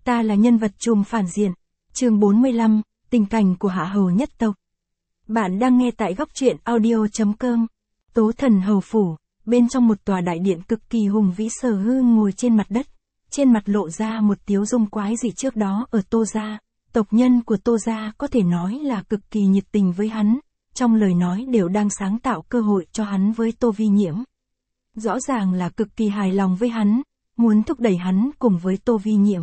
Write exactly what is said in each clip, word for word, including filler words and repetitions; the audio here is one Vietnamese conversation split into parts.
Ta là nhân vật trùm phản diện. Chương bốn mươi lăm, tình cảnh của Hạ Hầu nhất tộc. Bạn đang nghe tại góc truyện audio chấm com. Tố Thần Hầu Phủ, bên trong một tòa đại điện cực kỳ hùng vĩ, Sở Hư ngồi trên mặt đất, trên mặt lộ ra một tiếu dung quái dị. Trước đó ở Tô gia, tộc nhân của Tô gia có thể nói là cực kỳ nhiệt tình với hắn, trong lời nói đều đang sáng tạo cơ hội cho hắn với Tô Vi Nhiễm. Rõ ràng là cực kỳ hài lòng với hắn, muốn thúc đẩy hắn cùng với Tô Vi Nhiễm.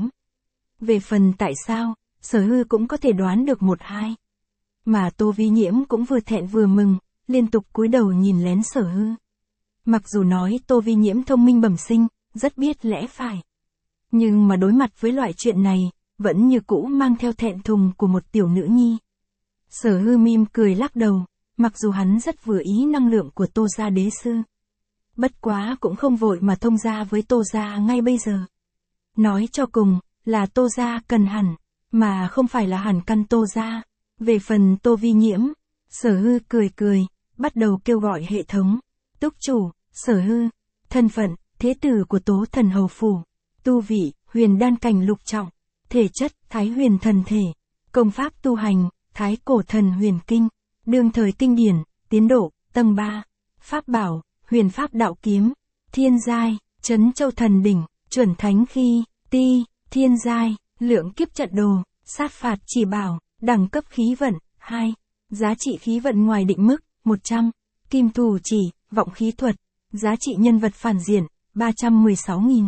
Về phần tại sao, Sở Hư cũng có thể đoán được một hai. Mà Tô Vi Nhiễm cũng vừa thẹn vừa mừng, liên tục cúi đầu nhìn lén Sở Hư. Mặc dù nói Tô Vi Nhiễm thông minh bẩm sinh, rất biết lẽ phải. Nhưng mà đối mặt với loại chuyện này, vẫn như cũ mang theo thẹn thùng của một tiểu nữ nhi. Sở Hư mỉm cười lắc đầu, mặc dù hắn rất vừa ý năng lượng của Tô gia đế sư. Bất quá cũng không vội mà thông gia với Tô gia ngay bây giờ. Nói cho cùng, là Tô gia cần hẳn, mà không phải là hẳn căn Tô gia. Về phần Tô Vi Nhiễm, Sở Hư cười cười, bắt đầu kêu gọi hệ thống. Túc chủ, Sở Hư, thân phận, thế tử của Tố Thần Hầu Phủ, tu vị, huyền đan cảnh lục trọng, thể chất, thái huyền thần thể, công pháp tu hành, thái cổ thần huyền kinh, đương thời kinh điển, tiến độ, tầng ba, pháp bảo, huyền pháp đạo kiếm, thiên giai, trấn châu thần đỉnh, chuẩn thánh khi, ti, thiên giai, lượng kiếp trận đồ, sát phạt chỉ bảo, đẳng cấp khí vận, hai, giá trị khí vận ngoài định mức, một trăm, kim thủ chỉ, vọng khí thuật, giá trị nhân vật phản diện, ba trăm mười sáu nghìn.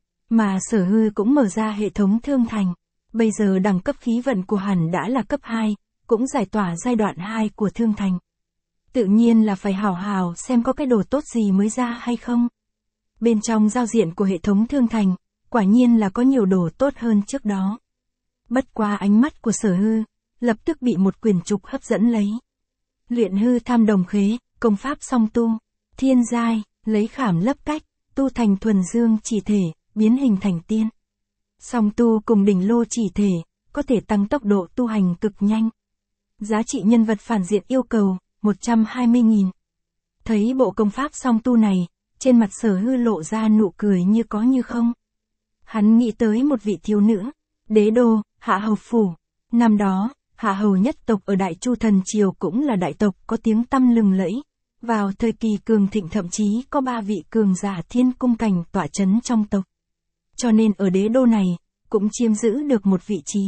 Mà Sở Hư cũng mở ra hệ thống thương thành, bây giờ đẳng cấp khí vận của hắn đã là cấp hai, cũng giải tỏa giai đoạn hai của thương thành. Tự nhiên là phải hào hào xem có cái đồ tốt gì mới ra hay không. Bên trong giao diện của hệ thống thương thành, quả nhiên là có nhiều đồ tốt hơn trước đó. Bất quá ánh mắt của Sở Hư, lập tức bị một quyển trục hấp dẫn lấy. Luyện hư tham đồng khế, công pháp song tu, thiên giai, lấy khảm lấp cách, tu thành thuần dương chỉ thể, biến hình thành tiên. Song tu cùng đỉnh lô chỉ thể, có thể tăng tốc độ tu hành cực nhanh. Giá trị nhân vật phản diện yêu cầu, một trăm hai mươi nghìn. Thấy bộ công pháp song tu này, trên mặt Sở Hư lộ ra nụ cười như có như không. Hắn nghĩ tới một vị thiếu nữ, đế đô, Hạ Hầu Phủ. Năm đó, Hạ Hầu nhất tộc ở Đại Chu Thần Triều cũng là đại tộc có tiếng tăm lừng lẫy. Vào thời kỳ cường thịnh thậm chí có ba vị cường giả thiên cung cảnh tọa chấn trong tộc. Cho nên ở đế đô này, cũng chiếm giữ được một vị trí.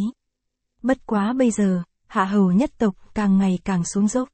Bất quá bây giờ, Hạ Hầu nhất tộc càng ngày càng xuống dốc.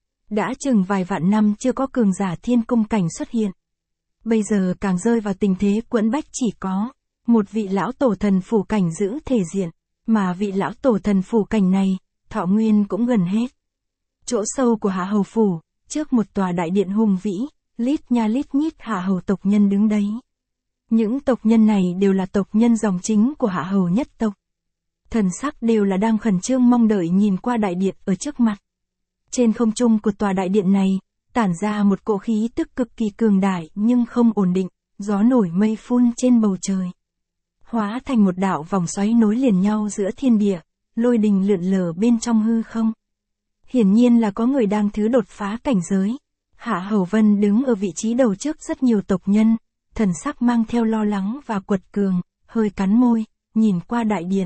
Đã chừng vài vạn năm chưa có cường giả thiên cung cảnh xuất hiện. Bây giờ càng rơi vào tình thế quẫn bách, chỉ có một vị lão tổ thần phủ cảnh giữ thể diện, mà vị lão tổ thần phủ cảnh này, thọ nguyên cũng gần hết. Chỗ sâu của Hạ Hầu Phủ, trước một tòa đại điện hùng vĩ, lít nha lít nhít Hạ Hầu tộc nhân đứng đấy. Những tộc nhân này đều là tộc nhân dòng chính của Hạ Hầu nhất tộc. Thần sắc đều là đang khẩn trương mong đợi nhìn qua đại điện ở trước mặt. Trên không trung của tòa đại điện này, tản ra một cỗ khí tức cực kỳ cường đại nhưng không ổn định, gió nổi mây phun trên bầu trời. Hóa thành một đạo vòng xoáy nối liền nhau giữa thiên địa, lôi đình lượn lờ bên trong hư không. Hiển nhiên là có người đang thứ đột phá cảnh giới. Hạ Hầu Vân đứng ở vị trí đầu trước rất nhiều tộc nhân, thần sắc mang theo lo lắng và quật cường, hơi cắn môi, nhìn qua đại điện.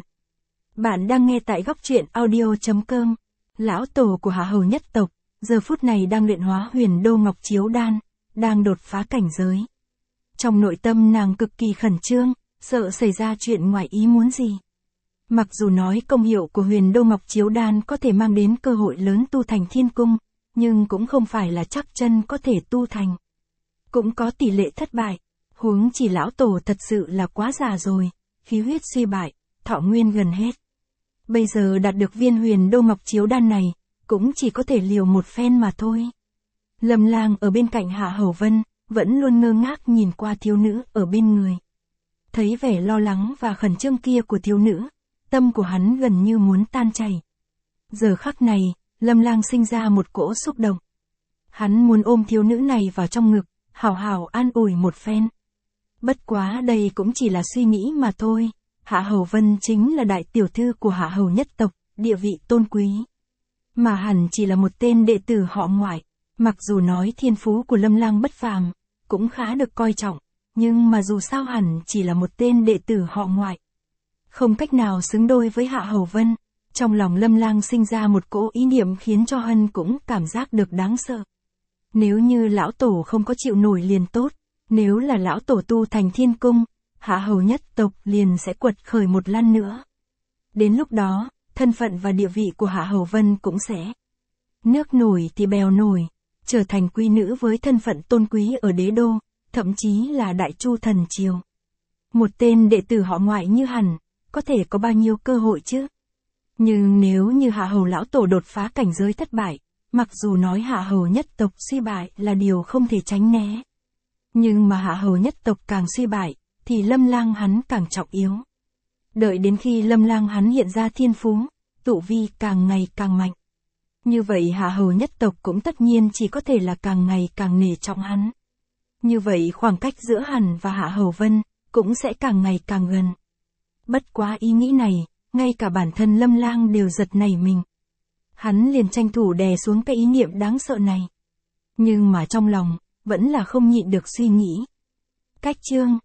Bạn đang nghe tại góc truyện audio chấm com. Lão tổ của Hạ Hầu nhất tộc, giờ phút này đang luyện hóa huyền đô ngọc chiếu đan, đang đột phá cảnh giới. Trong nội tâm nàng cực kỳ khẩn trương, sợ xảy ra chuyện ngoài ý muốn gì. Mặc dù nói công hiệu của huyền đô ngọc chiếu đan có thể mang đến cơ hội lớn tu thành thiên cung, nhưng cũng không phải là chắc chân có thể tu thành. Cũng có tỷ lệ thất bại, huống chỉ lão tổ thật sự là quá già rồi, khí huyết suy bại, thọ nguyên gần hết. Bây giờ đạt được viên huyền đô ngọc chiếu đan này, cũng chỉ có thể liều một phen mà thôi. Lâm Lang ở bên cạnh Hạ Hầu Vân, vẫn luôn ngơ ngác nhìn qua thiếu nữ ở bên người. Thấy vẻ lo lắng và khẩn trương kia của thiếu nữ, tâm của hắn gần như muốn tan chảy. Giờ khắc này, Lâm Lang sinh ra một cỗ xúc động. Hắn muốn ôm thiếu nữ này vào trong ngực, hào hào an ủi một phen. Bất quá đây cũng chỉ là suy nghĩ mà thôi. Hạ Hầu Vân chính là đại tiểu thư của Hạ Hầu nhất tộc, địa vị tôn quý. Mà hẳn chỉ là một tên đệ tử họ ngoại. Mặc dù nói thiên phú của Lâm Lang bất phàm, cũng khá được coi trọng, nhưng mà dù sao hẳn chỉ là một tên đệ tử họ ngoại. Không cách nào xứng đôi với Hạ Hầu Vân, trong lòng Lâm Lang sinh ra một cỗ ý niệm khiến cho Hân cũng cảm giác được đáng sợ. Nếu như lão tổ không có chịu nổi liền tốt, nếu là lão tổ tu thành thiên cung, Hạ Hầu nhất tộc liền sẽ quật khởi một lần nữa. Đến lúc đó, thân phận và địa vị của Hạ Hầu Vân cũng sẽ nước nổi thì bèo nổi, trở thành quý nữ với thân phận tôn quý ở đế đô, thậm chí là đại chu thần triều. Một tên đệ tử họ Ngoại như hẳn, có thể có bao nhiêu cơ hội chứ? Nhưng nếu như Hạ Hầu lão tổ đột phá cảnh giới thất bại, mặc dù nói Hạ Hầu nhất tộc suy bại là điều không thể tránh né. Nhưng mà Hạ Hầu nhất tộc càng suy bại, thì Lâm Lang hắn càng trọng yếu. Đợi đến khi Lâm Lang hắn hiện ra thiên phú, tụ vi càng ngày càng mạnh. Như vậy Hạ Hầu nhất tộc cũng tất nhiên chỉ có thể là càng ngày càng nể trọng hắn. Như vậy khoảng cách giữa hắn và Hạ Hầu Vân cũng sẽ càng ngày càng gần. Bất quá ý nghĩ này, ngay cả bản thân Lâm Lang đều giật nảy mình. Hắn liền tranh thủ đè xuống cái ý niệm đáng sợ này. Nhưng mà trong lòng, vẫn là không nhịn được suy nghĩ. Cách chương